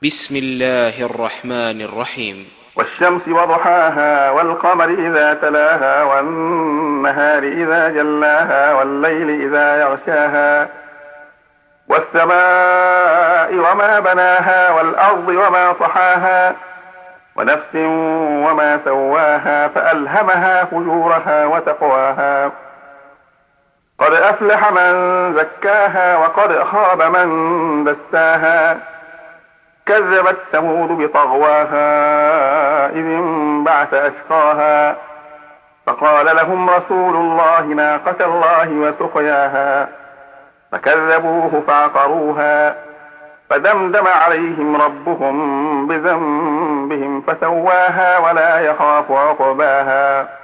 بسم الله الرحمن الرحيم. والشمس وضحاها والقمر إذا تلاها والنهار إذا جلاها والليل إذا يغشاها والسماء وما بناها والأرض وما طحاها ونفس وما سواها فألهمها فجورها وتقواها قد أفلح من زكاها وقد خاب من دساها كذبت ثمود بطغواها إذ انبعث أشقاها فقال لهم رسول الله ناقة الله وسقياها فكذبوه فعقروها فدمدم عليهم ربهم بذنبهم فسواها ولا يخاف عقباها.